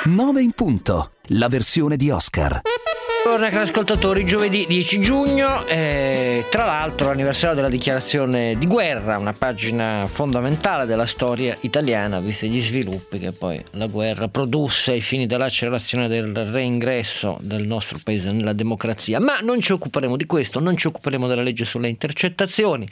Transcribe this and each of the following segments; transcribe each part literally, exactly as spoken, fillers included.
nove in punto, la versione di Oscar. Buongiorno ascoltatori, giovedì dieci giugno, eh, tra l'altro l'anniversario della dichiarazione di guerra, una pagina fondamentale della storia italiana, visti gli sviluppi che poi la guerra produsse ai fini dell'accelerazione del reingresso del nostro paese nella democrazia. Ma non ci occuperemo di questo, non ci occuperemo della legge sulle intercettazioni,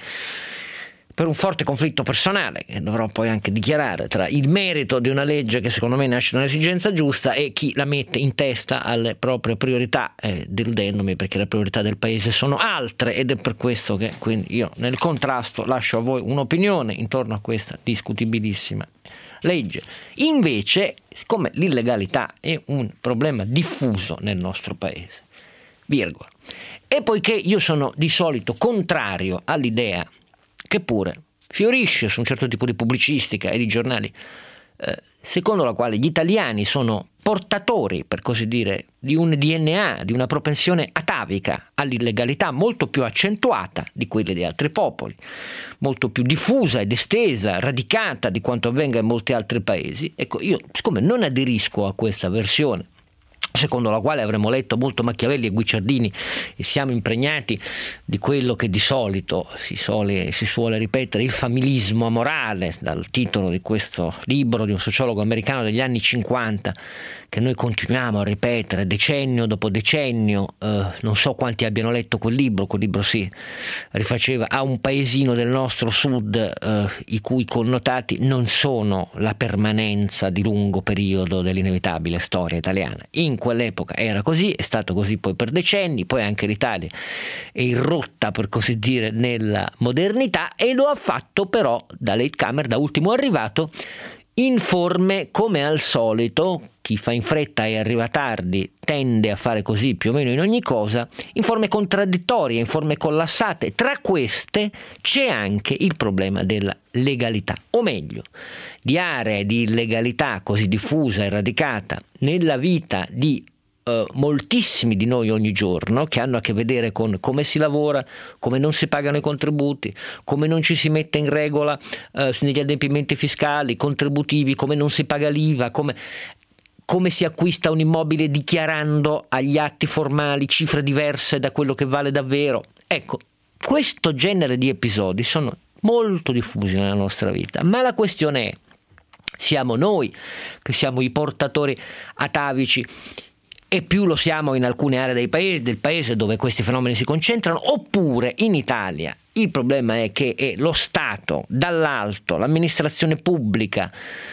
per un forte conflitto personale che dovrò poi anche dichiarare tra il merito di una legge che secondo me nasce da un'esigenza giusta e chi la mette in testa alle proprie priorità, eh, deludendomi perché le priorità del paese sono altre, ed è per questo che quindi io nel contrasto lascio a voi un'opinione intorno a questa discutibilissima legge. Invece, siccome l'illegalità è un problema diffuso nel nostro paese, virgola, e poiché io sono di solito contrario all'idea che pure fiorisce su un certo tipo di pubblicistica e di giornali, eh, secondo la quale gli italiani sono portatori, per così dire, di un D N A, di una propensione atavica all'illegalità molto più accentuata di quelle di altri popoli, molto più diffusa ed estesa, radicata di quanto avvenga in molti altri paesi. Ecco, io siccome non aderisco a questa versione, secondo la quale avremmo letto molto Machiavelli e Guicciardini e siamo impregnati di quello che di solito si suole, si suole ripetere, il familismo amorale, dal titolo di questo libro di un sociologo americano degli anni cinquanta, che noi continuiamo a ripetere decennio dopo decennio. Eh, non so quanti abbiano letto quel libro, quel libro si rifaceva a un paesino del nostro sud, eh, i cui connotati non sono la permanenza di lungo periodo dell'inevitabile storia italiana. In quell'epoca era così, è stato così poi per decenni, poi anche l'Italia è irrotta, per così dire, nella modernità, e lo ha fatto però da latecomer, da ultimo arrivato, in forme, come al solito, chi fa in fretta e arriva tardi tende a fare così più o meno in ogni cosa, in forme contraddittorie, in forme collassate. Tra queste c'è anche il problema della legalità, o meglio, di aree di illegalità così diffusa e radicata nella vita di Uh, moltissimi di noi ogni giorno, che hanno a che vedere con come si lavora, come non si pagano i contributi, come non ci si mette in regola uh, negli adempimenti fiscali, contributivi, come non si paga l'I V A, come, come si acquista un immobile dichiarando agli atti formali cifre diverse da quello che vale davvero. Ecco, questo genere di episodi sono molto diffusi nella nostra vita, ma la questione è: siamo noi che siamo i portatori atavici, e più lo siamo in alcune aree dei paesi, del paese dove questi fenomeni si concentrano, oppure in Italia il problema è che è lo Stato, dall'alto, l'amministrazione pubblica,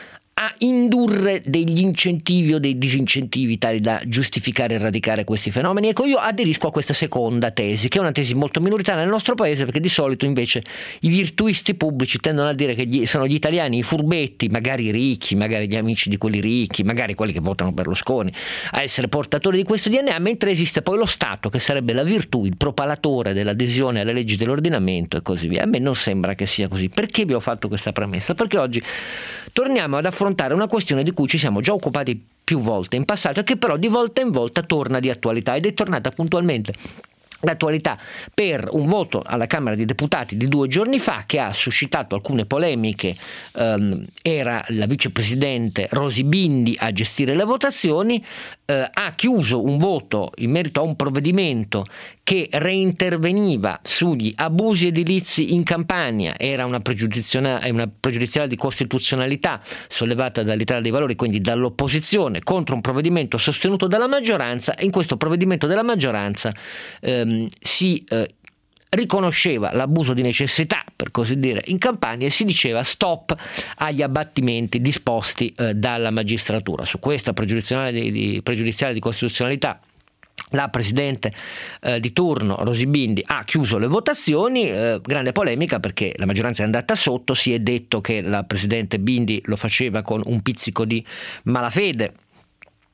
a indurre degli incentivi o dei disincentivi tali da giustificare e radicare questi fenomeni? Ecco, io aderisco a questa seconda tesi, che è una tesi molto minoritaria nel nostro paese, perché di solito invece i virtuisti pubblici tendono a dire che gli, sono gli italiani i furbetti, magari ricchi, magari gli amici di quelli ricchi, magari quelli che votano Berlusconi, a essere portatori di questo D N A, mentre esiste poi lo Stato, che sarebbe la virtù, il propalatore dell'adesione alle leggi dell'ordinamento e così via. A me non sembra che sia così. Perché vi ho fatto questa premessa? Perché oggi torniamo ad affrontare una questione di cui ci siamo già occupati più volte in passato e che però di volta in volta torna di attualità, ed è tornata puntualmente d'attualità per un voto alla Camera dei Deputati di due giorni fa, che ha suscitato alcune polemiche. Um, era la vicepresidente Rosy Bindi a gestire le votazioni, uh, ha chiuso un voto in merito a un provvedimento che reinterveniva sugli abusi edilizi in Campania. Era una pregiudiziale, una pregiudiziale di costituzionalità sollevata dall'Italia dei Valori, quindi dall'opposizione, contro un provvedimento sostenuto dalla maggioranza, e in questo provvedimento della maggioranza ehm, si eh, riconosceva l'abuso di necessità, per così dire, in Campania, e si diceva stop agli abbattimenti disposti eh, dalla magistratura. Su questa pregiudiziale di, di, pregiudiziale di costituzionalità la presidente eh, di turno Rosy Bindi ha chiuso le votazioni, eh, grande polemica perché la maggioranza è andata sotto. Si è detto che la presidente Bindi lo faceva con un pizzico di malafede,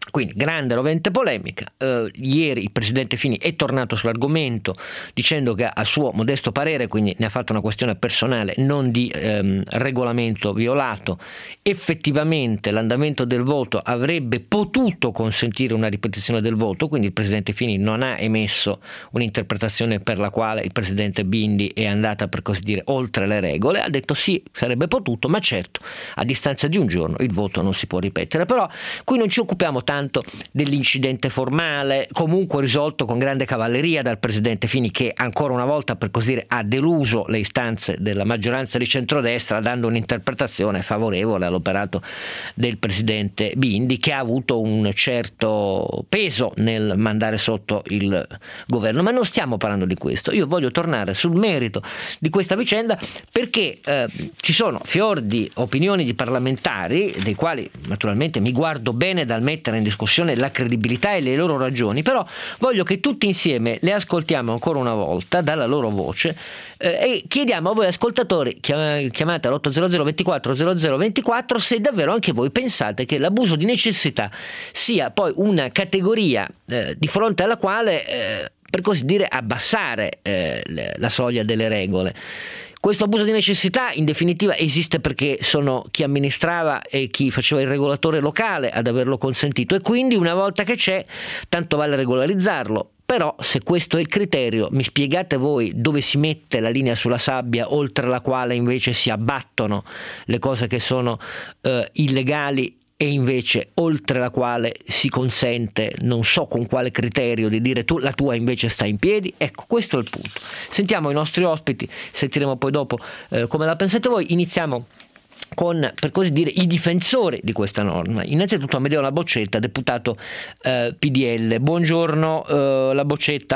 Quindi grande rovente polemica. Eh, ieri il presidente Fini è tornato sull'argomento dicendo che a suo modesto parere, quindi ne ha fatto una questione personale, non di ehm, regolamento violato, effettivamente l'andamento del voto avrebbe potuto consentire una ripetizione del voto, quindi il presidente Fini non ha emesso un'interpretazione per la quale il presidente Bindi è andata, per così dire, oltre le regole. Ha detto sì, sarebbe potuto, ma certo a distanza di un giorno il voto non si può ripetere. Però qui non ci occupiamo tanto dell'incidente formale, comunque risolto con grande cavalleria dal presidente Fini, che ancora una volta, per così dire, ha deluso le istanze della maggioranza di centrodestra dando un'interpretazione favorevole all'operato del presidente Bindi, che ha avuto un certo peso nel mandare sotto il governo. Ma non stiamo parlando di questo. Io voglio tornare sul merito di questa vicenda, perché eh, ci sono fior di opinioni di parlamentari, dei quali naturalmente mi guardo bene dal mettere in discussione la credibilità e le loro ragioni, però voglio che tutti insieme le ascoltiamo ancora una volta dalla loro voce eh, e chiediamo a voi ascoltatori, chiamate all'otto zero zero ventiquattro zero zero ventiquattro, se davvero anche voi pensate che l'abuso di necessità sia poi una categoria eh, di fronte alla quale eh, per così dire abbassare eh, la soglia delle regole. Questo abuso di necessità in definitiva esiste perché sono chi amministrava e chi faceva il regolatore locale ad averlo consentito, e quindi una volta che c'è tanto vale regolarizzarlo. Però se questo è il criterio, mi spiegate voi dove si mette la linea sulla sabbia oltre la quale invece si abbattono le cose che sono eh, illegali, e invece oltre la quale si consente, non so con quale criterio, di dire tu la tua invece sta in piedi? Ecco, questo è il punto. Sentiamo i nostri ospiti, sentiremo poi dopo eh, come la pensate voi. Iniziamo con, per così dire, i difensori di questa norma. Innanzitutto Amedeo Laboccetta, deputato eh, P D L. Buongiorno eh, Laboccetta.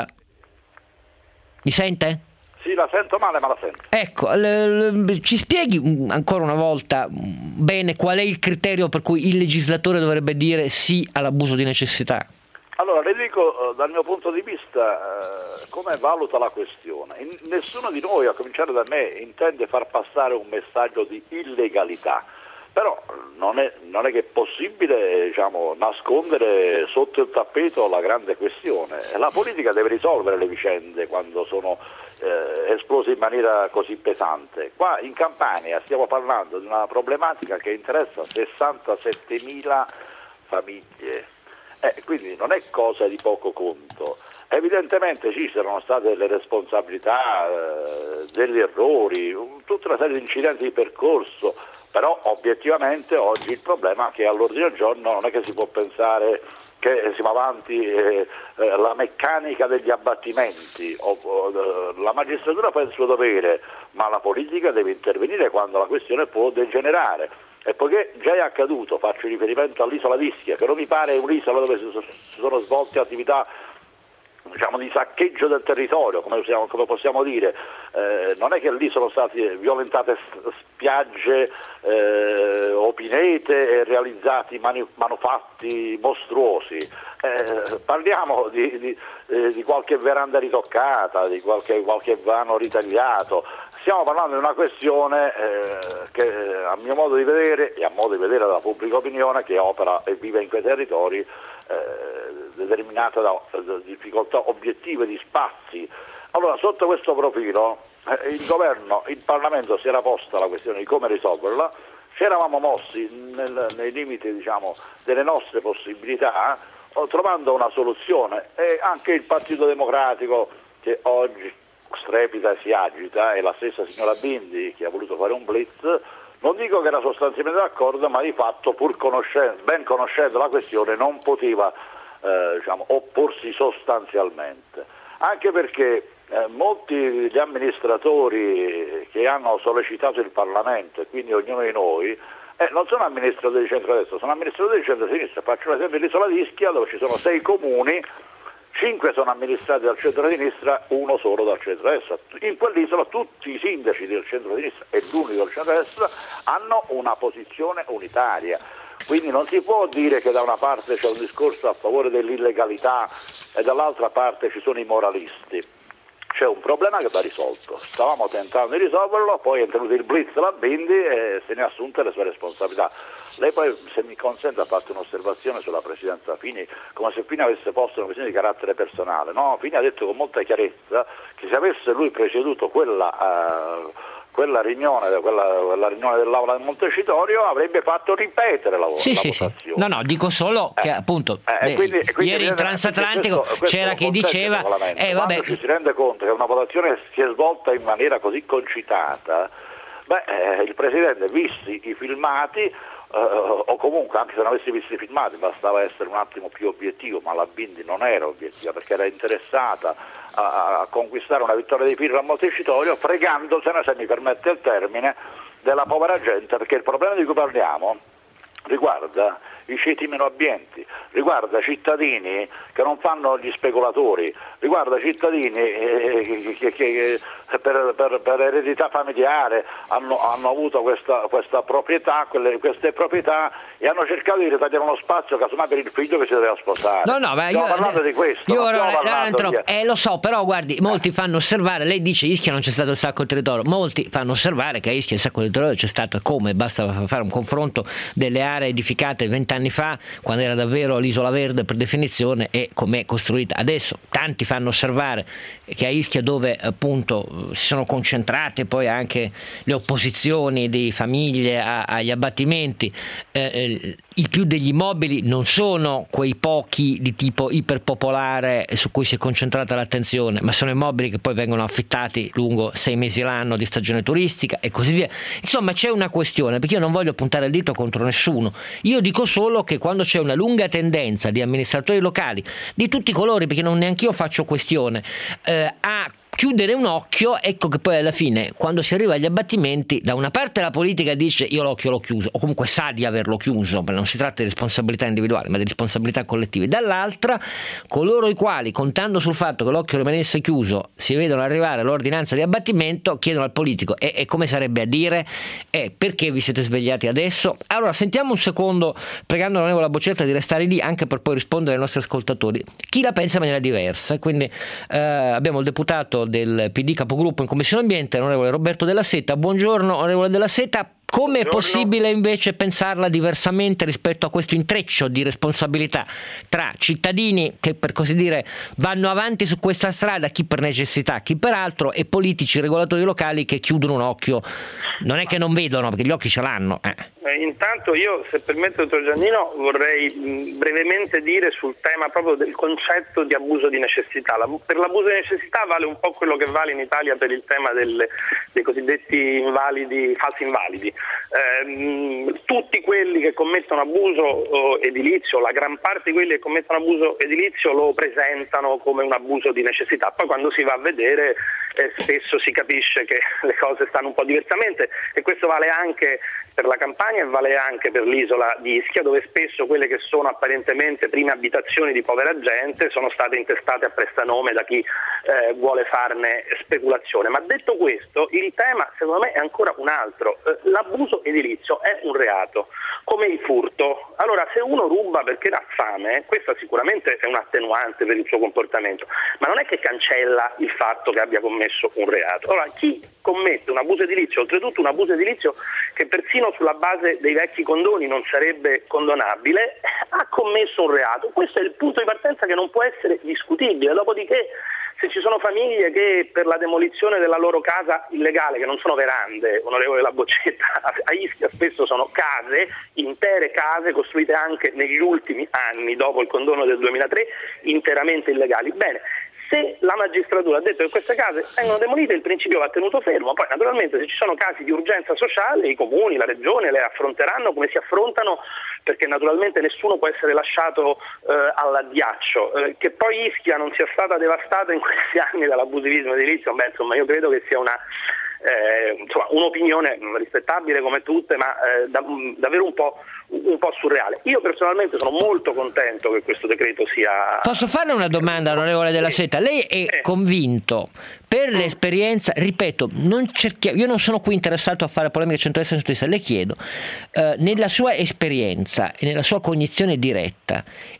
Mi sente? Sì, la sento male, ma la sento. Ecco, l- l- ci spieghi ancora una volta bene qual è il criterio per cui il legislatore dovrebbe dire sì all'abuso di necessità? Allora, le dico dal mio punto di vista eh, come valuta la questione. In, nessuno di noi, a cominciare da me, intende far passare un messaggio di illegalità, però non è, non è che è possibile, diciamo, nascondere sotto il tappeto la grande questione. La politica deve risolvere le vicende quando sono eh, esplose in maniera così pesante. Qua in Campania stiamo parlando di una problematica che interessa sessantasettemila famiglie. Eh, quindi non è cosa di poco conto. Evidentemente ci saranno state delle responsabilità, eh, degli errori, un, tutta una serie di incidenti di percorso, però obiettivamente oggi il problema è che all'ordine del giorno non è che si può pensare che si va avanti eh, eh, la meccanica degli abbattimenti, o, o, la magistratura fa il suo dovere, ma la politica deve intervenire quando la questione può degenerare. E poiché già è accaduto, faccio riferimento all'isola d'Ischia, che non mi pare un'isola dove si sono svolte attività, diciamo, di saccheggio del territorio, come possiamo, come possiamo dire, eh, non è che lì sono state violentate spiagge eh, o pinete e realizzati manu- manufatti mostruosi. Eh, parliamo di, di, eh, di qualche veranda ritoccata, di qualche, qualche vano ritagliato. Stiamo parlando di una questione eh, che a mio modo di vedere e a modo di vedere della pubblica opinione che opera e vive in quei territori eh, determinata da, da difficoltà obiettive di spazi. Allora, sotto questo profilo eh, il governo, il Parlamento si era posta la questione di come risolverla, ci eravamo mossi nel, nei limiti, diciamo, delle nostre possibilità, trovando una soluzione, e anche il Partito Democratico, che oggi strepita e si agita, e la stessa signora Bindi che ha voluto fare un blitz, non dico che era sostanzialmente d'accordo, ma di fatto, pur conoscendo, ben conoscendo la questione, non poteva eh, diciamo, opporsi sostanzialmente, anche perché eh, molti degli amministratori che hanno sollecitato il Parlamento, e quindi ognuno di noi, eh, non sono amministratori di centrodestra, sono amministratori di centrosinistra. Faccio l'esempio dell'isola d'Ischia, dove ci sono sei comuni, cinque sono amministrati dal centro-sinistra, uno solo dal centro-destra. In quell'isola tutti i sindaci del centro-sinistra e l'unico del centro-destra hanno una posizione unitaria. Quindi non si può dire che da una parte c'è un discorso a favore dell'illegalità e dall'altra parte ci sono i moralisti. C'è un problema che va risolto. Stavamo tentando di risolverlo, poi è venuto il blitz la Bindi e se ne ha assunte le sue responsabilità. Lei poi, se mi consente, ha fatto un'osservazione sulla presidenza Fini, come se Fini avesse posto una questione di carattere personale. No, Fini ha detto con molta chiarezza che se avesse lui preceduto quella, uh, quella riunione, quella, quella riunione dell'Aula del Montecitorio, avrebbe fatto ripetere la, sì, la sì, votazione. Sì. No, no, dico solo che eh, appunto eh, quindi, quindi ieri in Transatlantico questo, questo c'era chi diceva eh, vabbè, ci si rende conto che una votazione si è svolta in maniera così concitata, beh, eh, il Presidente, visti i filmati, Uh, o comunque anche se non avessi visto i filmati bastava essere un attimo più obiettivo, ma la Bindi non era obiettiva perché era interessata a, a conquistare una vittoria di Pirro a Montecitorio, fregandosene, se mi permette il termine, della povera gente, perché il problema di cui parliamo riguarda i ceti meno abbienti, riguarda cittadini che non fanno gli speculatori, riguarda cittadini eh, che, che per, per, per eredità familiare hanno, hanno avuto questa, questa proprietà, quelle, queste proprietà, e hanno cercato di ritagliare uno spazio casomai per il figlio che si doveva sposare. No, no, ma stiamo io, parlando di questo. Io non ora, parlando di... eh, lo so, però guardi, molti fanno osservare, lei dice Ischia non c'è stato il sacco del territorio, molti fanno osservare che a Ischia il sacco del territorio c'è stato, come basta fare un confronto delle aree edificate vent'anni fa, quando era davvero l'isola verde per definizione, e com'è costruita adesso. Tanti fanno osservare che a Ischia, dove appunto si sono concentrate poi anche le opposizioni di famiglie a, agli abbattimenti, eh, i più degli immobili non sono quei pochi di tipo iperpopolare su cui si è concentrata l'attenzione, ma sono immobili che poi vengono affittati lungo sei mesi l'anno di stagione turistica e così via. Insomma, c'è una questione, perché io non voglio puntare il dito contro nessuno, io dico solo che quando c'è una lunga tendenza di amministratori locali di tutti i colori, perché non neanch'io faccio questione, eh, a chiudere un occhio, ecco che poi alla fine, quando si arriva agli abbattimenti, da una parte la politica dice io l'occhio l'ho chiuso, o comunque sa di averlo chiuso, ma non si tratta di responsabilità individuali ma di responsabilità collettive, dall'altra coloro i quali, contando sul fatto che l'occhio rimanesse chiuso, si vedono arrivare l'ordinanza di abbattimento, chiedono al politico e, e come sarebbe a dire eh, perché vi siete svegliati adesso? Allora sentiamo un secondo, pregando l'onorevole Boccetta di restare lì anche per poi rispondere ai nostri ascoltatori, chi la pensa in maniera diversa. Quindi eh, abbiamo il deputato del P D capogruppo in Commissione Ambiente, onorevole Roberto Della Seta. Buongiorno onorevole Della Seta. Come è possibile invece pensarla diversamente rispetto a questo intreccio di responsabilità tra cittadini che, per così dire, vanno avanti su questa strada, chi per necessità, chi per altro, e politici, regolatori locali che chiudono un occhio? Non è che non vedono, perché gli occhi ce l'hanno. Eh. Eh, intanto io, se permette, dottor Giannino, vorrei mh, brevemente dire sul tema proprio del concetto di abuso di necessità. La, per l'abuso di necessità vale un po' quello che vale in Italia per il tema del, dei cosiddetti invalidi, falsi invalidi. Eh, tutti quelli che commettono abuso oh, edilizio, la gran parte di quelli che commettono abuso edilizio lo presentano come un abuso di necessità, poi quando si va a vedere eh, spesso si capisce che le cose stanno un po' diversamente, e questo vale anche per la Campania e vale anche per l'isola di Ischia, dove spesso quelle che sono apparentemente prime abitazioni di povera gente sono state intestate a prestanome da chi eh, vuole farne speculazione. Ma detto questo, il tema secondo me è ancora un altro. Eh, l'abuso edilizio è un reato, come il furto. Allora, se uno ruba perché ha fame, questa sicuramente è un attenuante per il suo comportamento, ma non è che cancella il fatto che abbia commesso un reato. Allora, chi commette un abuso edilizio, oltretutto un abuso edilizio che persino sulla base dei vecchi condoni non sarebbe condonabile, ha commesso un reato. Questo è il punto di partenza che non può essere discutibile. Dopodiché, se ci sono famiglie che per la demolizione della loro casa illegale, che non sono verande, onorevole La Boccetta, a Ischia spesso sono case, intere case costruite anche negli ultimi anni, dopo il condono del duemilatré, interamente illegali. Bene, se la magistratura ha detto che queste case vengono demolite, il principio va tenuto fermo. Poi naturalmente, se ci sono casi di urgenza sociale, i comuni, la regione le affronteranno come si affrontano, perché naturalmente nessuno può essere lasciato eh, all'addiaccio. Eh, che poi Ischia non sia stata devastata in questi anni dall'abusivismo edilizio, beh, insomma, io credo che sia una eh, insomma, un'opinione rispettabile come tutte, ma eh, da, davvero un po' un po' surreale. Io personalmente sono molto contento che questo decreto sia... Posso farle una domanda, onorevole Della Seta? Lei è eh. convinto, per l'esperienza, ripeto, non cerchia, io non sono qui interessato a fare polemiche centrodestra e centrodestra, le chiedo, eh, nella sua esperienza e nella sua cognizione diretta,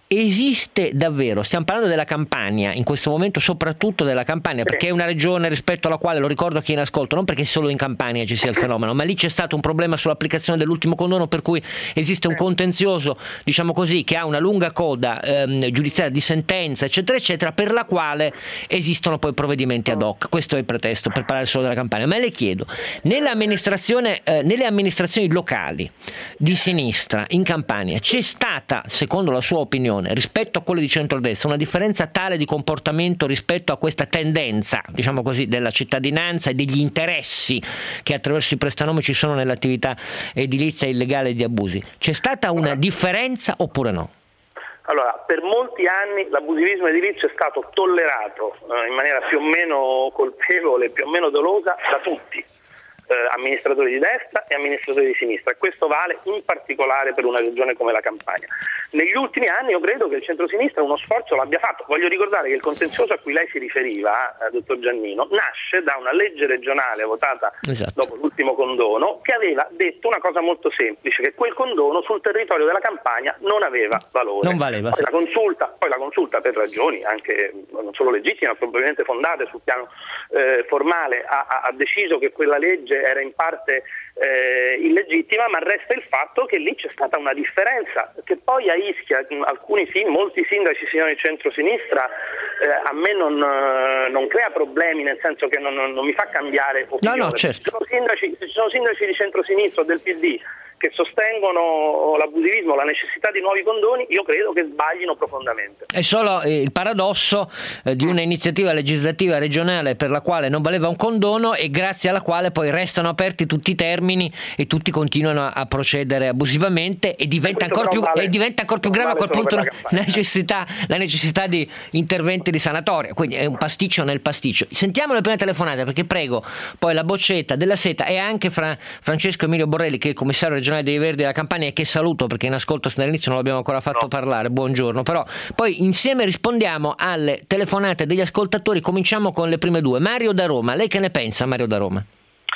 esiste davvero, stiamo parlando della Campania, in questo momento soprattutto della Campania, perché è una regione rispetto alla quale, lo ricordo a chi è in ascolto, non perché solo in Campania ci sia il fenomeno, ma lì c'è stato un problema sull'applicazione dell'ultimo condono, per cui esiste un contenzioso, diciamo così, che ha una lunga coda ehm, giudiziaria di sentenza, eccetera, eccetera, per la quale esistono poi provvedimenti ad hoc. Questo è il pretesto per parlare solo della Campania. Ma le chiedo, nell'amministrazione, eh, nelle amministrazioni locali di sinistra in Campania c'è stata, secondo la sua opinione, rispetto a quelle di centrodestra, una differenza tale di comportamento rispetto a questa tendenza, diciamo così, della cittadinanza e degli interessi che attraverso i prestanomi ci sono nell'attività edilizia illegale e di abusi? C'è stata una differenza oppure no? Allora, per molti anni l'abusivismo edilizio è stato tollerato eh, in maniera più o meno colpevole, più o meno dolosa da tutti. Eh, amministratori di destra e amministratori di sinistra, e questo vale in particolare per una regione come la Campania. Negli ultimi anni io credo che il centrosinistra uno sforzo l'abbia fatto. Voglio ricordare che il contenzioso a cui lei si riferiva, eh, dottor Giannino, nasce da una legge regionale votata esatto. dopo l'ultimo condono, che aveva detto una cosa molto semplice, che quel condono sul territorio della Campania non aveva valore. Non valeva. Poi la consulta, poi la consulta per ragioni anche non solo legittime, ma probabilmente fondate sul piano eh, formale, ha, ha deciso che quella legge era in parte eh, illegittima, ma resta il fatto che lì c'è stata una differenza, che poi a Ischia alcuni sì, molti sindaci siano di centrosinistra, eh, a me non, non crea problemi, nel senso che non, non, non mi fa cambiare opinione. No, no, certo. Ci sono sindaci, ci sono sindaci di centrosinistra o del P D che sostengono l'abusivismo, la necessità di nuovi condoni, io credo che sbaglino profondamente. È solo eh, il paradosso eh, di una iniziativa legislativa regionale per la quale non valeva un condono e grazie alla quale poi restano aperti tutti i termini e tutti continuano a, a procedere abusivamente e diventa ancora più, vale, e diventa ancora più grave a quel punto la, la, necessità, la necessità di interventi di sanatoria, quindi è un pasticcio nel pasticcio. Sentiamo le prime telefonate, perché prego poi la Boccetta, Della Seta e anche Fra, Francesco Emilio Borrelli, che è il commissario regionale dei Verdi della Campania, e che saluto perché in ascolto dall'inizio non l'abbiamo ancora fatto no. parlare. Buongiorno. Però poi insieme rispondiamo alle telefonate degli ascoltatori. Cominciamo con le prime due. Mario da Roma, lei che ne pensa, Mario da Roma?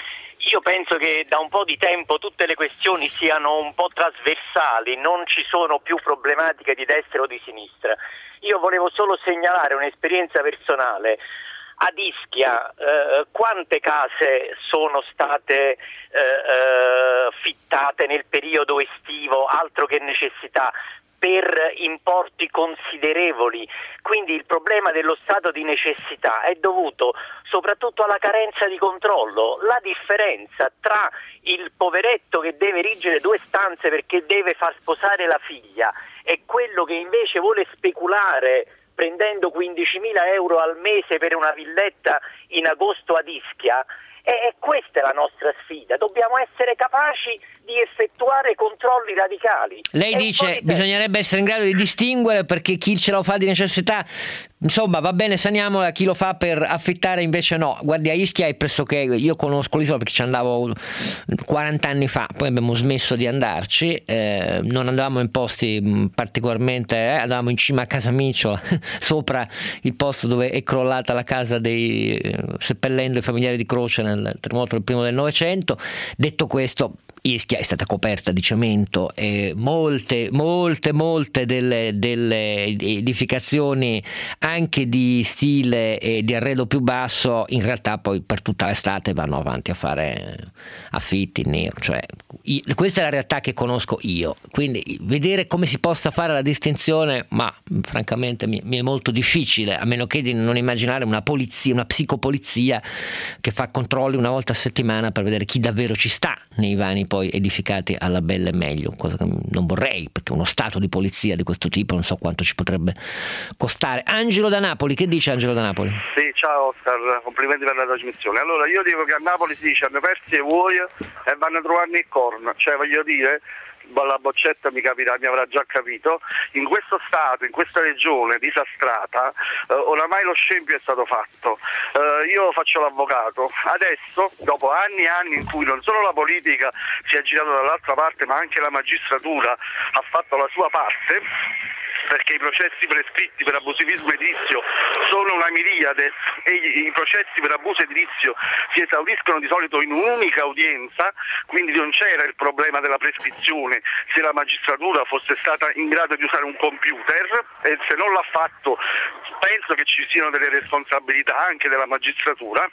Io penso che da un po' di tempo tutte le questioni siano un po' trasversali, non ci sono più problematiche di destra o di sinistra. Io volevo solo segnalare un'esperienza personale. Ad Ischia eh, quante case sono state eh, eh, fittate nel periodo estivo, altro che necessità, per importi considerevoli? Quindi il problema dello stato di necessità è dovuto soprattutto alla carenza di controllo. La differenza tra il poveretto che deve erigere due stanze perché deve far sposare la figlia e quello che invece vuole speculare prendendo quindicimila euro al mese per una villetta in agosto ad Ischia, e questa è la nostra sfida. Dobbiamo essere capaci di effettuare controlli radicali. Lei dice che bisognerebbe essere in grado di distinguere, perché chi ce lo fa di necessità, insomma, va bene, saniamola, chi lo fa per affittare invece no. Guardi, a Ischia è pressoché, io conosco l'isola perché ci andavo quaranta anni fa, poi abbiamo smesso di andarci, eh, non andavamo in posti particolarmente, eh, andavamo in cima a Casamicio, sopra il posto dove è crollata la casa dei, seppellendo i familiari di Croce nel terremoto del primo del Novecento. Detto questo, Ischia è stata coperta di cemento e molte, molte, molte delle, delle edificazioni anche di stile e di arredo più basso in realtà poi per tutta l'estate vanno avanti a fare affitti in nero, cioè io, questa è la realtà che conosco io, quindi vedere come si possa fare la distinzione, ma francamente mi, mi è molto difficile, a meno che di non immaginare una polizia, una psicopolizia che fa controlli una volta a settimana per vedere chi davvero ci sta nei vani poi edificati alla bella e meglio, cosa che non vorrei, perché uno stato di polizia di questo tipo non so quanto ci potrebbe costare. Angelo da Napoli, che dice Angelo da Napoli? Sì, ciao Oscar, complimenti per la trasmissione. Allora io dico che a Napoli si dice hanno persi e vuoi e vanno a trovarne il corno, cioè voglio dire, la Boccetta mi capirà, mi avrà già capito, in questo stato, in questa regione disastrata, eh, oramai lo scempio è stato fatto. Eh, io faccio l'avvocato, adesso dopo anni e anni in cui non solo la politica si è girata dall'altra parte ma anche la magistratura ha fatto la sua parte, perché i processi prescritti per abusivismo edilizio sono una miriade e i, i processi per abuso edilizio si esauriscono di solito in un'unica udienza, quindi non c'era il problema della prescrizione se la magistratura fosse stata in grado di usare un computer, e se non l'ha fatto penso che ci siano delle responsabilità anche della magistratura.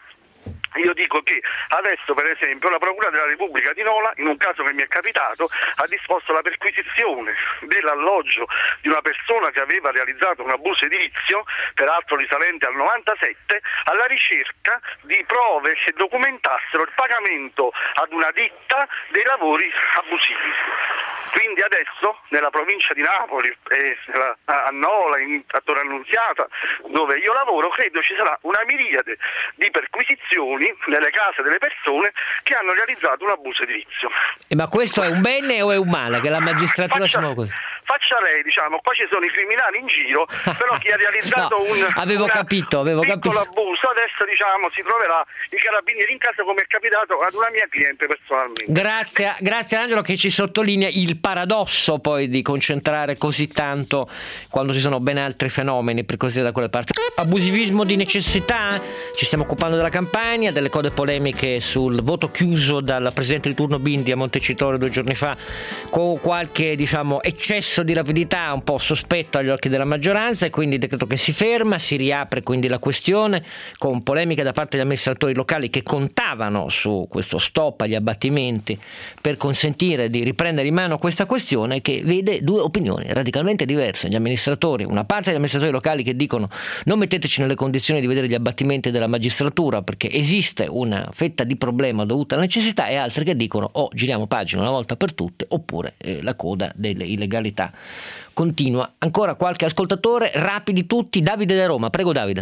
Io dico che adesso, per esempio, la Procura della Repubblica di Nola, in un caso che mi è capitato, ha disposto la perquisizione dell'alloggio di una persona che aveva realizzato un abuso edilizio, peraltro risalente al novantasette, alla ricerca di prove che documentassero il pagamento ad una ditta dei lavori abusivi. Quindi adesso nella provincia di Napoli, eh, a Nola, in, a Torre Annunziata, dove io lavoro, credo ci sarà una miriade di perquisizioni nelle case delle persone che hanno realizzato un abuso edilizio. Eh, ma questo è un bene o è un male? Che la magistratura faccia, si muova così? Faccia lei, diciamo, qua ci sono i criminali in giro, però chi ha realizzato no, un avevo capito, avevo piccolo capito. abuso, adesso diciamo si troverà i carabinieri in casa, come è capitato ad una mia cliente personalmente. Grazie, grazie Angelo, che ci sottolinea il paradosso poi di concentrare così tanto quando ci sono ben altri fenomeni, per così dire, da quelle parti. Abusivismo di necessità, ci stiamo occupando della campagna, delle code polemiche sul voto chiuso dal presidente di turno Bindi a Montecitorio due giorni fa, con qualche diciamo eccesso di rapidità un po' sospetto agli occhi della maggioranza, e quindi il decreto che si ferma, si riapre quindi la questione con polemiche da parte degli amministratori locali che contavano su questo stop agli abbattimenti per consentire di riprendere in mano questa questione, che vede due opinioni radicalmente diverse. Gli amministratori, una parte degli amministratori locali che dicono non metteteci nelle condizioni di vedere gli abbattimenti della magistratura perché esiste una fetta di problema dovuta alla necessità, e altri che dicono o oh, giriamo pagina una volta per tutte, oppure eh, la coda delle illegalità continua. Ancora qualche ascoltatore, rapidi tutti. Davide da Roma, prego Davide.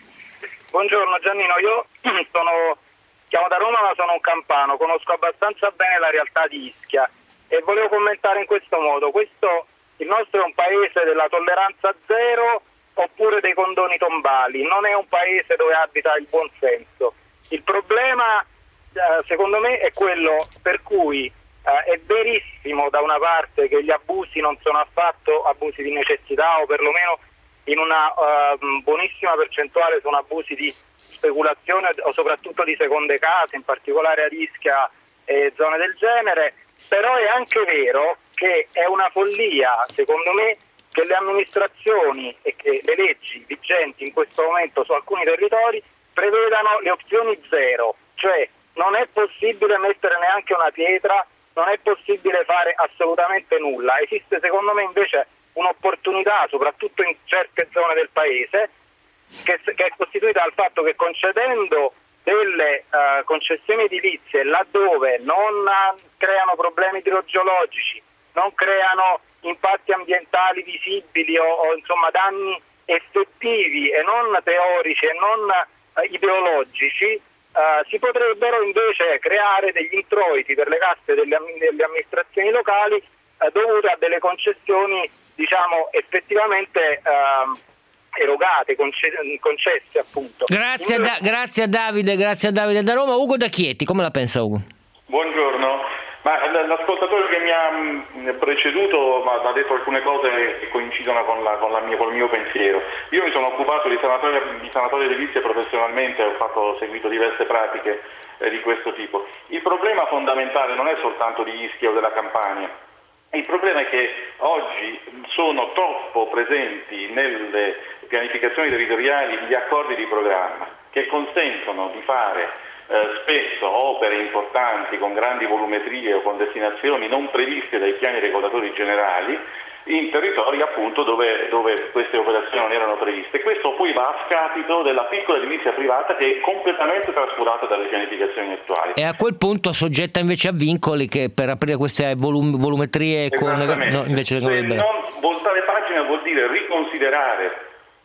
Buongiorno Giannino, io sono chiamo da Roma ma sono un campano, conosco abbastanza bene la realtà di Ischia e volevo commentare in questo modo: questo, il nostro è un paese della tolleranza zero oppure dei condoni tombali, non è un paese dove abita il buon senso. Il problema eh, secondo me è quello per cui Uh, è verissimo da una parte che gli abusi non sono affatto abusi di necessità, o perlomeno in una uh, buonissima percentuale sono abusi di speculazione o soprattutto di seconde case, in particolare a Ischia e zone del genere, però è anche vero che è una follia, secondo me, che le amministrazioni e che le leggi vigenti in questo momento su alcuni territori prevedano le opzioni zero, cioè non è possibile mettere neanche una pietra, non è possibile fare assolutamente nulla. Esiste secondo me invece un'opportunità, soprattutto in certe zone del paese, che, che è costituita dal fatto che concedendo delle uh, concessioni edilizie laddove non uh, creano problemi idrogeologici, non creano impatti ambientali visibili o, o insomma danni effettivi e non teorici e non uh, ideologici, Uh, si potrebbero invece creare degli introiti per le casse delle, delle amministrazioni locali uh, dovute a delle concessioni, diciamo, effettivamente uh, erogate, conce- concesse appunto. Grazie a, da- grazie a Davide, grazie a Davide da Roma. Ugo da Chieti, come la pensa Ugo? Buongiorno. Ma l'ascoltatore che mi ha preceduto ha detto alcune cose che coincidono con, la, con, la mia, con il mio pensiero. Io mi sono occupato di sanatoria, di sanatoria edilizia professionalmente, ho, fatto, ho seguito diverse pratiche eh, di questo tipo. Il problema fondamentale non è soltanto di Ischia o della Campania. Il problema è che oggi sono troppo presenti nelle pianificazioni territoriali gli accordi di programma che consentono di fare Eh, spesso opere importanti con grandi volumetrie o con destinazioni non previste dai piani regolatori generali in territori appunto dove, dove queste operazioni non erano previste. Questo poi va a scapito della piccola edilizia privata che è completamente trascurata dalle pianificazioni attuali. E a quel punto soggetta invece a vincoli che per aprire queste volum- volumetrie con no, invece non voltare pagina vuol dire riconsiderare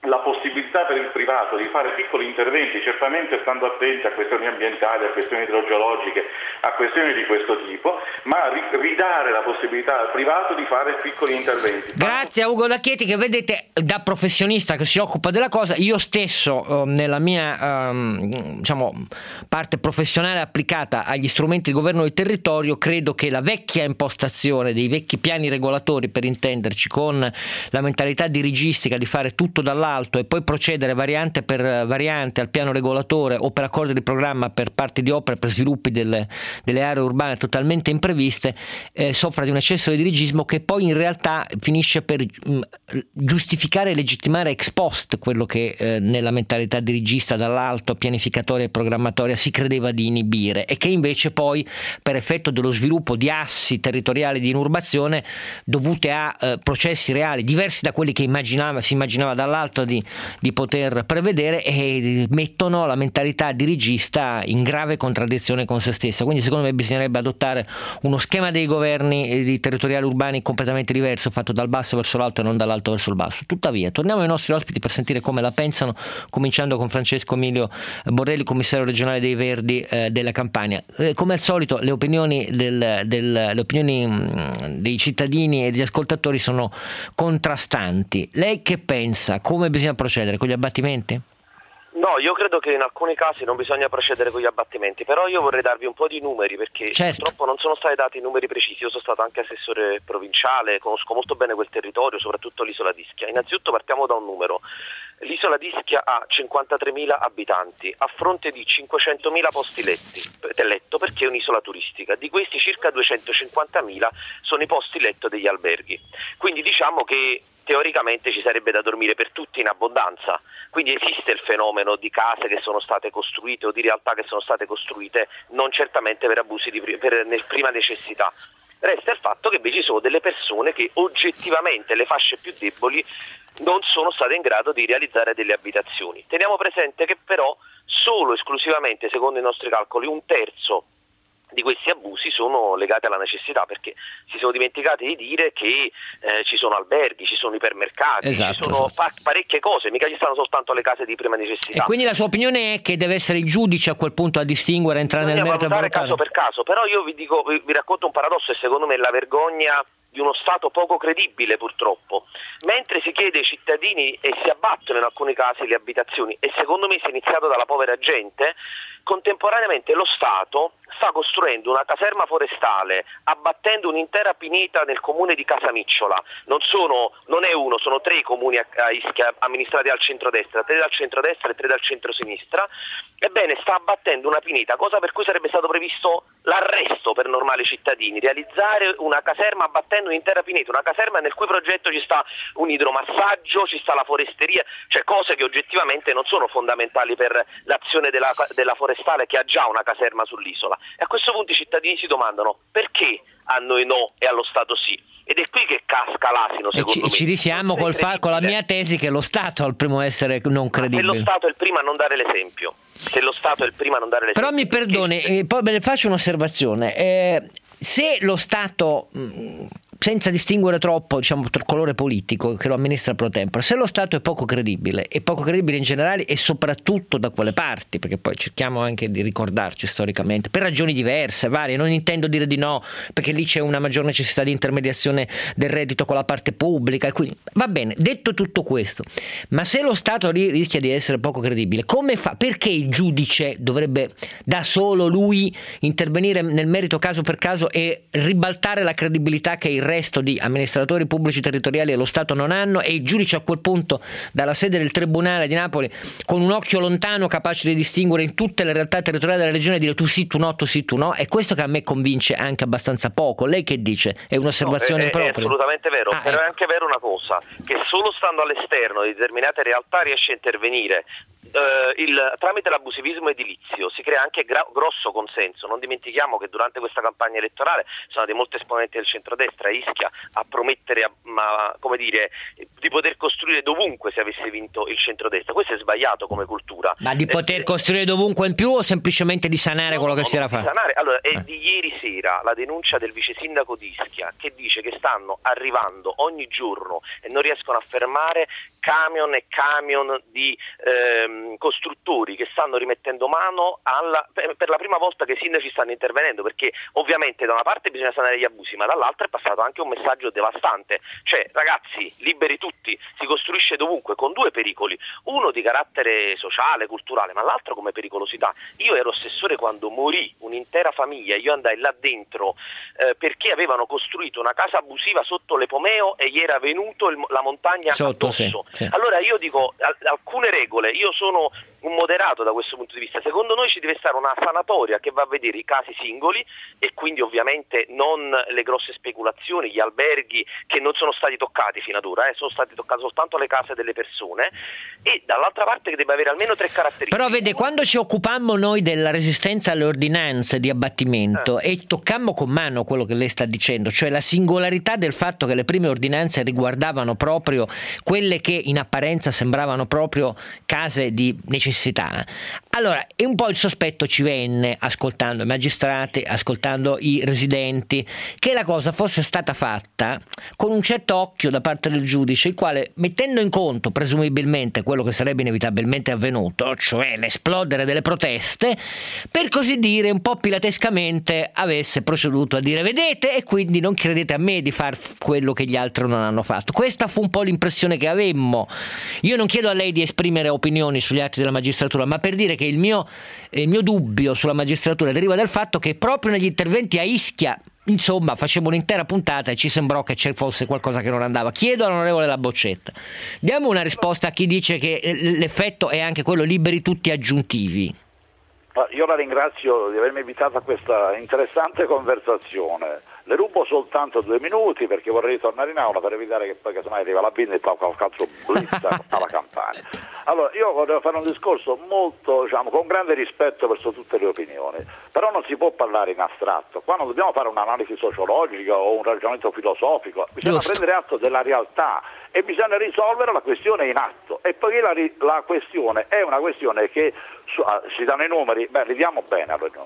la possibilità per il privato di fare piccoli interventi, certamente stando attenti a questioni ambientali, a questioni idrogeologiche, a questioni di questo tipo, ma ridare la possibilità al privato di fare piccoli interventi. Grazie a Ugo Dacchetti, che vedete, da professionista che si occupa della cosa, io stesso eh, nella mia ehm, diciamo parte professionale applicata agli strumenti di governo del territorio, credo che la vecchia impostazione dei vecchi piani regolatori, per intenderci, con la mentalità dirigistica di fare tutto dall'alto e poi procedere variante per variante al piano regolatore o per accordi di programma per parti di opere, per sviluppi delle, delle aree urbane totalmente impreviste, eh, soffra di un eccesso di dirigismo che poi in realtà finisce per mh, giustificare e legittimare ex post quello che eh, nella mentalità dirigista dall'alto, pianificatoria e programmatoria si credeva di inibire, e che invece poi per effetto dello sviluppo di assi territoriali di inurbazione dovute a eh, processi reali diversi da quelli che immaginava, si immaginava dall'alto Di, di poter prevedere, e mettono la mentalità dirigista in grave contraddizione con se stessa. Quindi secondo me bisognerebbe adottare uno schema dei governi di territoriali urbani completamente diverso, fatto dal basso verso l'alto e non dall'alto verso il basso. Tuttavia torniamo ai nostri ospiti per sentire come la pensano, cominciando con Francesco Emilio Borrelli, commissario regionale dei Verdi eh, della Campania. Eh, come al solito le opinioni, del, del, le opinioni mh, dei cittadini e degli ascoltatori sono contrastanti. Lei che pensa? Come bisogna procedere con gli abbattimenti? No, io credo che in alcuni casi non bisogna procedere con gli abbattimenti, però io vorrei darvi un po' di numeri, perché certo. purtroppo non sono stati dati numeri precisi. Io sono stato anche assessore provinciale, conosco molto bene quel territorio, soprattutto l'isola di Ischia. Innanzitutto partiamo da un numero. L'isola di Ischia ha cinquantatremila abitanti a fronte di cinquecentomila posti letti, letto, perché è un'isola turistica. Di questi circa duecentocinquantamila sono i posti letto degli alberghi. Quindi diciamo che teoricamente ci sarebbe da dormire per tutti in abbondanza. Quindi esiste il fenomeno di case che sono state costruite o di realtà che sono state costruite non certamente per abusi di per prima necessità. Resta il fatto che invece ci sono delle persone che oggettivamente, le fasce più deboli, non sono state in grado di realizzare delle abitazioni. Teniamo presente che però solo esclusivamente, secondo i nostri calcoli, un terzo di questi abusi sono legati alla necessità, perché si sono dimenticati di dire che eh, ci sono alberghi, ci sono ipermercati, esatto, ci sono pa- parecchie cose, mica ci stanno soltanto le case di prima necessità. E quindi la sua opinione è che deve essere il giudice a quel punto a distinguere, entrare nel merito e valutare caso per caso. Però io vi dico, vi, vi racconto un paradosso, e secondo me è la vergogna di uno Stato poco credibile, purtroppo. Mentre si chiede ai cittadini e si abbattono in alcuni casi le abitazioni, e secondo me si è iniziato dalla povera gente, contemporaneamente lo Stato sta costruendo una caserma forestale, abbattendo un'intera pineta nel comune di Casamicciola. Non sono, non è uno, sono tre i comuni a, a Ischia amministrati al centrodestra, tre dal centrodestra e tre dal centrosinistra. Ebbene, sta abbattendo una pineta, cosa per cui sarebbe stato previsto l'arresto per normali cittadini. Realizzare una caserma abbattendo un'intera pineta, una caserma nel cui progetto ci sta un idromassaggio, ci sta la foresteria, cioè cose che oggettivamente non sono fondamentali per l'azione della, della forestale, che ha già una caserma sull'isola. E a questo punto i cittadini si domandano perché a noi no e allo Stato sì. Ed è qui che casca l'asino, secondo e ci, me. Ci risiamo col fa- con la mia tesi che lo Stato è il primo a essere non credibile. Se lo Stato è il primo a non dare l'esempio. Se lo Stato è il primo a non dare l'esempio. Però mi perdoni, eh, poi ve ne faccio un'osservazione. Eh, se lo Stato, mh, senza distinguere troppo, diciamo, tra colore politico che lo amministra pro tempore, se lo Stato è poco credibile, e poco credibile in generale e soprattutto da quelle parti, perché poi cerchiamo anche di ricordarci storicamente, per ragioni diverse, varie, non intendo dire di no, perché lì c'è una maggior necessità di intermediazione del reddito con la parte pubblica, e quindi va bene, detto tutto questo, ma se lo Stato lì rischia di essere poco credibile, come fa? Perché il giudice dovrebbe da solo lui intervenire nel merito caso per caso e ribaltare la credibilità che il resto di amministratori pubblici territoriali e lo Stato non hanno, e il giudice a quel punto dalla sede del Tribunale di Napoli con un occhio lontano capace di distinguere in tutte le realtà territoriali della regione, dire tu sì, tu no, tu sì, tu no? È questo che a me convince anche abbastanza poco. Lei che dice? È un'osservazione no, è, impropria? È assolutamente vero, ah, però ecco. È anche vero una cosa, che solo stando all'esterno di determinate realtà riesce a intervenire. Uh, il, tramite l'abusivismo edilizio si crea anche gra- grosso consenso. Non dimentichiamo che durante questa campagna elettorale sono stati molti esponenti del centrodestra a Ischia a promettere, a, ma, come dire, di poter costruire dovunque se avesse vinto il centrodestra. Questo è sbagliato come cultura. Ma di poter eh, costruire dovunque in più o semplicemente di sanare no, quello che no, si era fatto? Allora, è eh. di ieri sera la denuncia del vice sindaco di Ischia, che dice che stanno arrivando ogni giorno e non riescono a fermare camion e camion di ehm, costruttori che stanno rimettendo mano alla, per, per la prima volta che i sindaci stanno intervenendo, perché ovviamente da una parte bisogna sanare gli abusi, ma dall'altra è passato anche un messaggio devastante, cioè ragazzi, liberi tutti, si costruisce dovunque, con due pericoli, uno di carattere sociale, culturale, ma l'altro come pericolosità. Io ero assessore quando morì un'intera famiglia, io andai là dentro eh, perché avevano costruito una casa abusiva sotto l'Epomeo e gli era venuto il, la montagna sotto, addosso. Sì, sì. Allora io dico, al, alcune regole, io sono un moderato da questo punto di vista, secondo noi ci deve stare una sanatoria che va a vedere i casi singoli e quindi ovviamente non le grosse speculazioni, gli alberghi che non sono stati toccati fino ad ora, eh, sono stati toccate soltanto le case delle persone, e dall'altra parte che debba avere almeno tre caratteristiche. Però vede, quando ci occupammo noi della resistenza alle ordinanze di abbattimento eh. e toccammo con mano quello che lei sta dicendo, cioè la singolarità del fatto che le prime ordinanze riguardavano proprio quelle che in apparenza sembravano proprio case di necessità, allora e un po' il sospetto ci venne, ascoltando i magistrati, ascoltando i residenti, che la cosa fosse stata fatta con un certo occhio da parte del giudice, il quale, mettendo in conto presumibilmente quello che sarebbe inevitabilmente avvenuto, cioè l'esplodere delle proteste, per così dire un po' pilatescamente avesse proceduto a dire vedete, e quindi non credete a me di far quello che gli altri non hanno fatto. Questa fu un po' l'impressione che avemmo. Io non chiedo a lei di esprimere opinioni sugli atti della magistratura, ma per dire che il mio, il mio dubbio sulla magistratura deriva dal fatto che proprio negli interventi a Ischia, insomma, facemmo un'intera puntata e ci sembrò che ci fosse qualcosa che non andava. Chiedo all'onorevole La Boccetta, diamo una risposta a chi dice che l'effetto è anche quello liberi tutti aggiuntivi. Io la ringrazio di avermi invitato a questa interessante conversazione. Le rubo soltanto due minuti perché vorrei tornare in aula per evitare che poi casomai arriva la binda e poi qualche altro blitza alla Campania. Allora, io volevo fare un discorso molto, diciamo, con grande rispetto verso tutte le opinioni, però non si può parlare in astratto. Qua non dobbiamo fare un'analisi sociologica o un ragionamento filosofico, bisogna Giusto. prendere atto della realtà e bisogna risolvere la questione in atto. E poiché la, la questione è una questione che su, ah, si danno i numeri, beh, li diamo bene allora.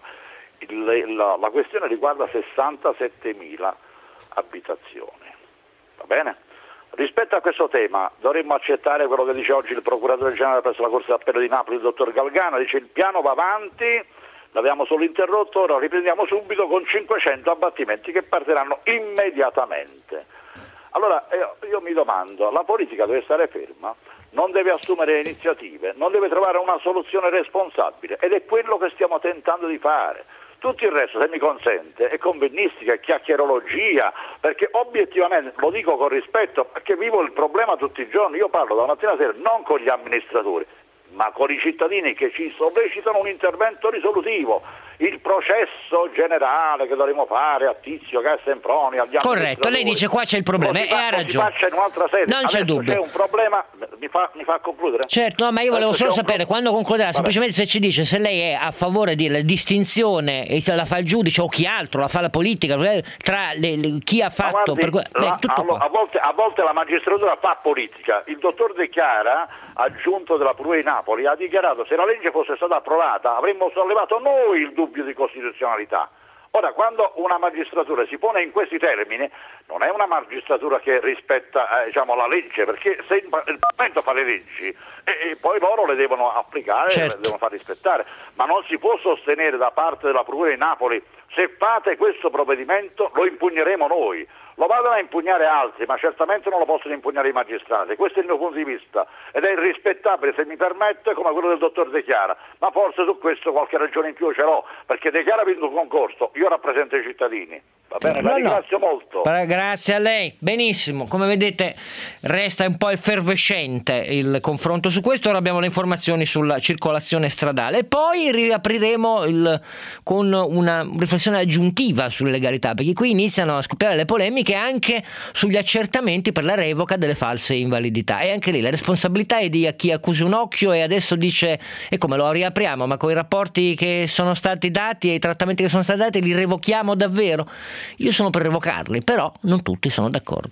Il, la, la questione riguarda sessantasettemila abitazioni, va bene? Rispetto a questo tema dovremmo accettare quello che dice oggi il procuratore generale presso la Corte d'Appello di Napoli, il dottor Galgano, dice il piano va avanti, l'abbiamo solo interrotto, ora riprendiamo subito con cinquecento abbattimenti che partiranno immediatamente. Allora io, io mi domando, la politica deve stare ferma? Non deve assumere iniziative, non deve trovare una soluzione responsabile, ed è quello che stiamo tentando di fare. Tutto il resto, se mi consente, è convennistica, è chiacchierologia, perché obiettivamente, lo dico con rispetto, perché vivo il problema tutti i giorni, io parlo da mattina a sera non con gli amministratori, ma con i cittadini che ci sollecitano un intervento risolutivo. Il processo generale che dovremo fare a Tizio, Cassa e Semproni, agli corretto, lei dice qua c'è il problema e ha ragione, faccia in un'altra sede. Non c'è dubbio, c'è un problema, mi fa, mi fa concludere? Certo, no, ma io volevo Adesso solo sapere pro... quando concluderà, Vabbè. semplicemente se ci dice se lei è a favore della distinzione, e se la fa il giudice o chi altro, la fa la politica, tra le, le, chi ha fatto guardi, per... Beh, la, allora, a, volte, a volte la magistratura fa politica. Il dottor De Chiara, aggiunto della Procura di Napoli, ha dichiarato se la legge fosse stata approvata avremmo sollevato noi il dubbio di costituzionalità. Ora, quando una magistratura si pone in questi termini, non è una magistratura che rispetta eh, diciamo, la legge, perché se il Parlamento fa le leggi e, e poi loro le devono applicare, certo. le devono far rispettare, ma non si può sostenere da parte della Procura di Napoli se fate questo provvedimento lo impugneremo noi. Lo vadano a impugnare altri, ma certamente non lo possono impugnare i magistrati. Questo è il mio punto di vista ed è irrispettabile, se mi permette, come quello del dottor De Chiara, ma forse su questo qualche ragione in più ce l'ho, perché De Chiara ha vinto un concorso, io rappresento i cittadini. Va bene, no, la ringrazio no. molto. Grazie a lei, benissimo. Come vedete resta un po' effervescente il confronto su questo. Ora abbiamo le informazioni sulla circolazione stradale e poi riapriremo il, con una riflessione aggiuntiva sulle legalità, perché qui iniziano a scoppiare le polemiche anche sugli accertamenti per la revoca delle false invalidità, e anche lì la responsabilità è di chi accusa un occhio e adesso dice e come lo riapriamo, ma con i rapporti che sono stati dati e i trattamenti che sono stati dati li revochiamo davvero? Io sono per revocarli, però non tutti sono d'accordo.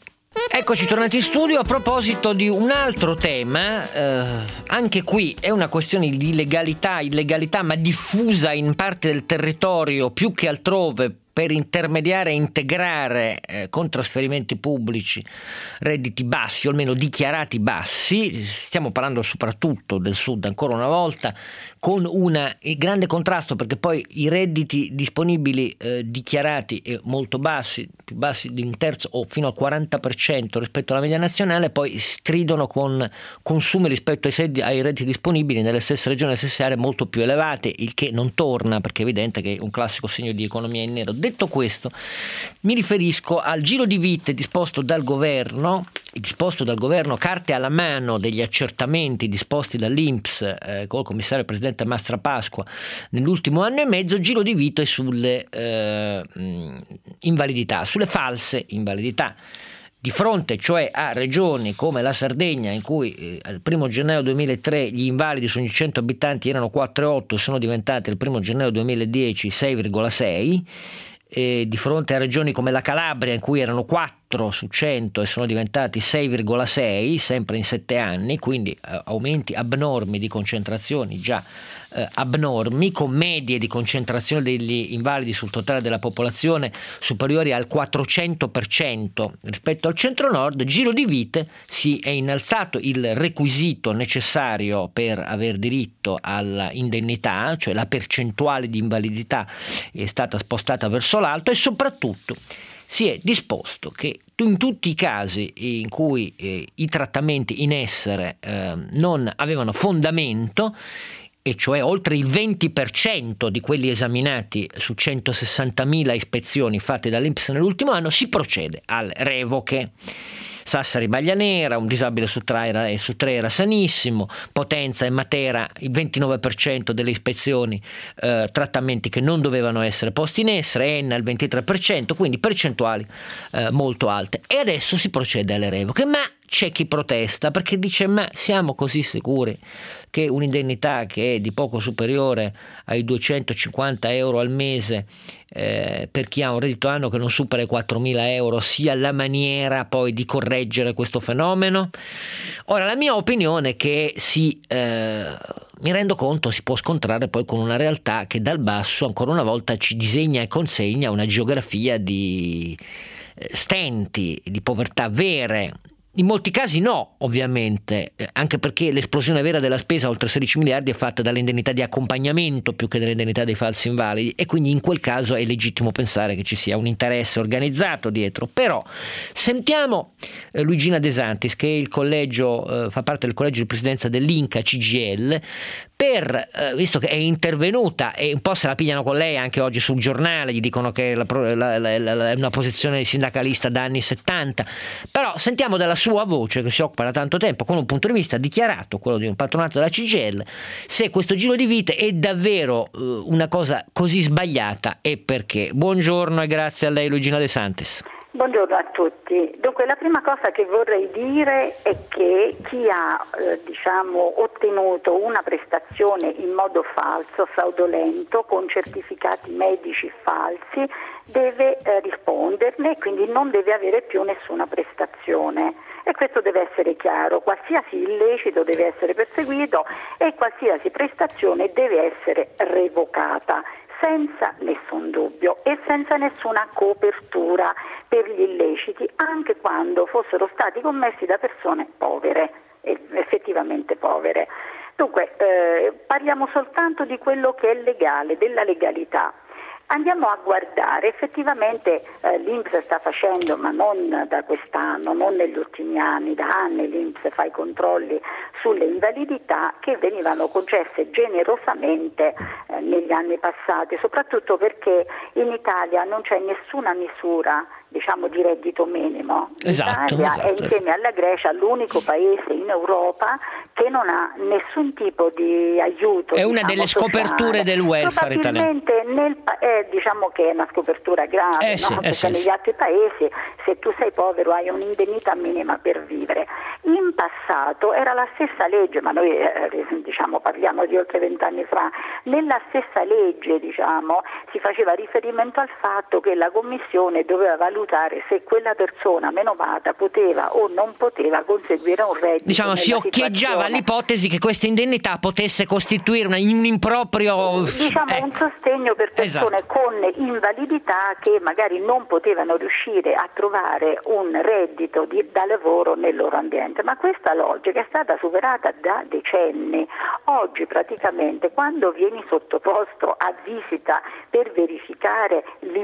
Eccoci tornati in studio a proposito di un altro tema, eh, anche qui è una questione di legalità, illegalità, ma diffusa in parte del territorio più che altrove per intermediare e integrare eh, con trasferimenti pubblici redditi bassi o almeno dichiarati bassi. Stiamo parlando soprattutto del sud ancora una volta, con un grande contrasto, perché poi i redditi disponibili eh, dichiarati eh, molto bassi, più bassi di un terzo o fino al quaranta per cento rispetto alla media nazionale, poi stridono con consumi rispetto ai, sedi, ai redditi disponibili nelle stesse regioni, nelle stesse aree molto più elevate, il che non torna, perché è evidente che è un classico segno di economia in nero. Detto questo, mi riferisco al giro di vite disposto dal governo, disposto dal governo carte alla mano degli accertamenti disposti dall'I N P S eh, col commissario presidente Mastrapasqua nell'ultimo anno e mezzo, giro di vite sulle eh, invalidità, sulle false invalidità. Di fronte cioè a regioni come la Sardegna, in cui eh, al primo gennaio duemilatré gli invalidi su ogni cento abitanti erano quattro virgola otto, sono diventati al primo gennaio duemiladieci sei virgola sei, e di fronte a regioni come la Calabria, in cui erano quattro su cento e sono diventati sei virgola sei, sempre in sette anni, quindi eh, aumenti abnormi di concentrazioni già eh, abnormi, con medie di concentrazione degli invalidi sul totale della popolazione superiori al quattrocento per cento rispetto al centro-nord. Giro di vite, si è innalzato il requisito necessario per aver diritto all'indennità, cioè la percentuale di invalidità è stata spostata verso l'alto, e soprattutto si è disposto che in tutti i casi in cui eh, i trattamenti in essere eh, non avevano fondamento, e cioè oltre il venti per cento di quelli esaminati su centosessantamila ispezioni fatte dall'I N P S nell'ultimo anno, si procede alle revoche. Sassari maglia nera, un disabile su tre era, e su tre era sanissimo, Potenza e Matera il ventinove per cento delle ispezioni, eh, trattamenti che non dovevano essere posti in essere, Enna il ventitré per cento, quindi percentuali eh, molto alte. E adesso si procede alle revoche, ma c'è chi protesta perché dice: ma siamo così sicuri che un'indennità che è di poco superiore ai duecentocinquanta euro al mese eh, per chi ha un reddito annuo che non supera i quattromila euro sia la maniera poi di correggere questo fenomeno? Ora, la mia opinione è che si eh, mi rendo conto si può scontrare poi con una realtà che dal basso ancora una volta ci disegna e consegna una geografia di eh, stenti, di povertà vere. In molti casi no, ovviamente, eh, anche perché l'esplosione vera della spesa, oltre sedici miliardi, è fatta dalle indennità di accompagnamento più che dalle indennità dei falsi invalidi, e quindi in quel caso è legittimo pensare che ci sia un interesse organizzato dietro. Però sentiamo eh, Luigina De Santis, che è il collegio, eh, fa parte del collegio di presidenza dell'Inca C G I L, per, eh, visto che è intervenuta e un po' se la pigliano con lei anche oggi sul giornale, gli dicono che la, la, la, la, è una posizione sindacalista da anni settanta, però sentiamo dalla sua voce, che si occupa da tanto tempo, con un punto di vista dichiarato, quello di un patronato della C G I L, se questo giro di vite è davvero eh, una cosa così sbagliata e perché. Buongiorno e grazie a lei Luigina De Santis. Buongiorno a tutti. Dunque, la prima cosa che vorrei dire è che chi ha eh, diciamo, ottenuto una prestazione in modo falso, fraudolento, con certificati medici falsi, deve eh, risponderne e quindi non deve avere più nessuna prestazione. E questo deve essere chiaro: qualsiasi illecito deve essere perseguito e qualsiasi prestazione deve essere revocata, senza nessun dubbio e senza nessuna copertura per gli illeciti, anche quando fossero stati commessi da persone povere, effettivamente povere. Dunque, eh, parliamo soltanto di quello che è legale, della legalità. Andiamo a guardare, effettivamente eh, l'I N P S sta facendo, ma non da quest'anno, non negli ultimi anni, da anni l'I N P S fa i controlli sulle invalidità che venivano concesse generosamente eh, negli anni passati, soprattutto perché in Italia non c'è nessuna misura, diciamo, di reddito minimo. Esatto, L'Italia esatto, è insieme alla Grecia l'unico paese in Europa che non ha nessun tipo di aiuto. È una diciamo, delle scoperture sociale. del welfare italiano. Nel, eh, diciamo che è una scopertura grave, eh no? sì, perché eh sì, negli sì. altri paesi se tu sei povero hai un'indennità minima per vivere. In passato era la stessa legge, ma noi eh, diciamo parliamo di oltre vent'anni fa, nella stessa legge diciamo si faceva riferimento al fatto che la Commissione doveva valutare valutare se quella persona menomata poteva o non poteva conseguire un reddito. Diciamo, si occhieggiava l'ipotesi che questa indennità potesse costituire una, un improprio, diciamo, ecco, un sostegno per persone, esatto, con invalidità che magari non potevano riuscire a trovare un reddito di, da lavoro nel loro ambiente. Ma questa logica è stata superata da decenni. Oggi praticamente quando vieni sottoposto a visita per verificare il,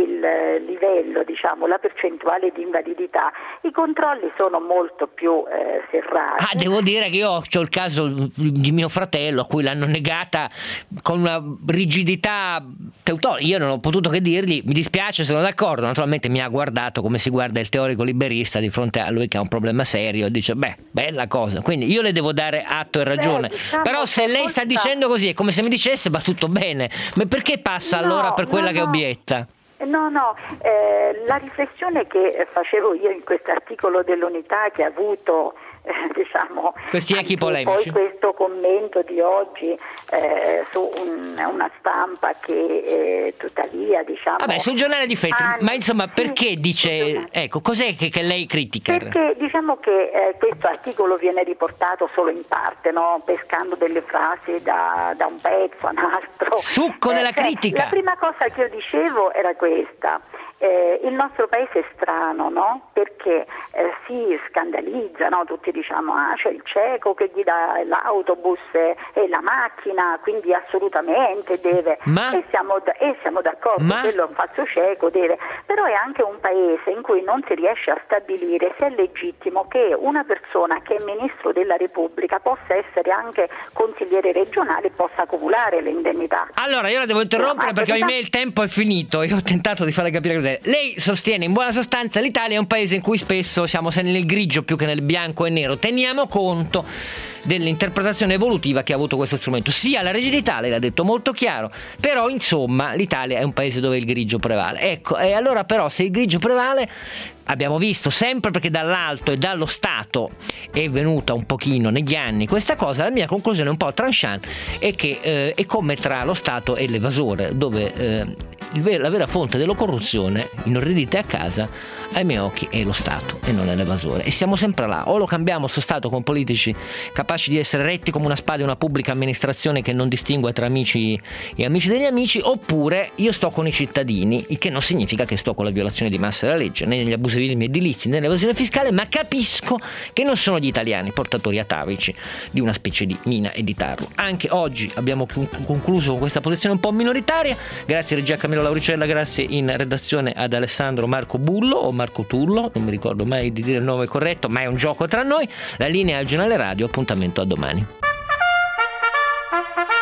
il livello, diciamo, la percentuale di invalidità, i controlli sono molto più eh, serrati. Ah, devo dire che io ho il caso di mio fratello a cui l'hanno negata con una rigidità teutonica. Io non ho potuto che dirgli mi dispiace, sono d'accordo. Naturalmente mi ha guardato come si guarda il teorico liberista di fronte a lui che ha un problema serio e dice beh, bella cosa. Quindi io le devo dare atto e ragione. Beh, diciamo, però se lei sta dicendo così è come se mi dicesse va tutto bene, ma perché passa no, allora per quella no, che obietta? No, no, eh, la riflessione che facevo io in questo articolo dell'Unità, che ha avuto eh, diciamo questi echi polemici, poi questo commento di oggi eh, su un, una stampa che eh, tuttavia diciamo vabbè sul giornale di Feltri, anni, ma insomma perché sì, dice ecco cos'è che, che lei critica? Perché diciamo che eh, questo articolo viene riportato solo in parte, no? Pescando delle frasi da, da un pezzo a un altro, succo eh, della cioè, critica. La prima cosa che io dicevo era questa. Eh, il nostro paese è strano, no? Perché eh, si scandalizza, no? Tutti diciamo ah c'è il cieco che guida l'autobus e, e la macchina, quindi assolutamente deve, ma... e, siamo, e siamo d'accordo, ma... quello è un falso cieco, deve, però è anche un paese in cui non si riesce a stabilire se è legittimo che una persona che è ministro della Repubblica possa essere anche consigliere regionale e possa accumulare le indennità. Allora io la devo interrompere no, perché ahimè il tempo è finito. Io ho tentato di farle capire cos'è. Lei sostiene in buona sostanza l'Italia è un paese in cui spesso siamo nel grigio più che nel bianco e nero. Teniamo conto dell'interpretazione evolutiva che ha avuto questo strumento, sia la rigidità, lei l'ha detto molto chiaro, però insomma l'Italia è un paese dove il grigio prevale. Ecco, e allora però se il grigio prevale, abbiamo visto sempre perché dall'alto e dallo Stato è venuta un pochino negli anni questa cosa, la mia conclusione un po' tranchant è che eh, è come tra lo Stato e l'evasore, dove eh, il ver- la vera fonte della corruzione, inorridite a casa, ai miei occhi è lo Stato e non è l'evasore, e siamo sempre là. O lo cambiamo sto Stato con politici capaci di essere retti come una spada e una pubblica amministrazione che non distingue tra amici e amici degli amici, oppure io sto con i cittadini, il che non significa che sto con la violazione di massa della legge, né negli abusivismi edilizi né nell'evasione fiscale, ma capisco che non sono gli italiani portatori atavici di una specie di mina e di tarlo. Anche oggi abbiamo concluso con questa posizione un po' minoritaria. Grazie regia Camillo Lauricella, grazie in redazione ad Alessandro Marco Bullo o Marco Tullo, non mi ricordo mai di dire il nome corretto, ma è un gioco tra noi. La linea al giornale radio, appuntamento a domani.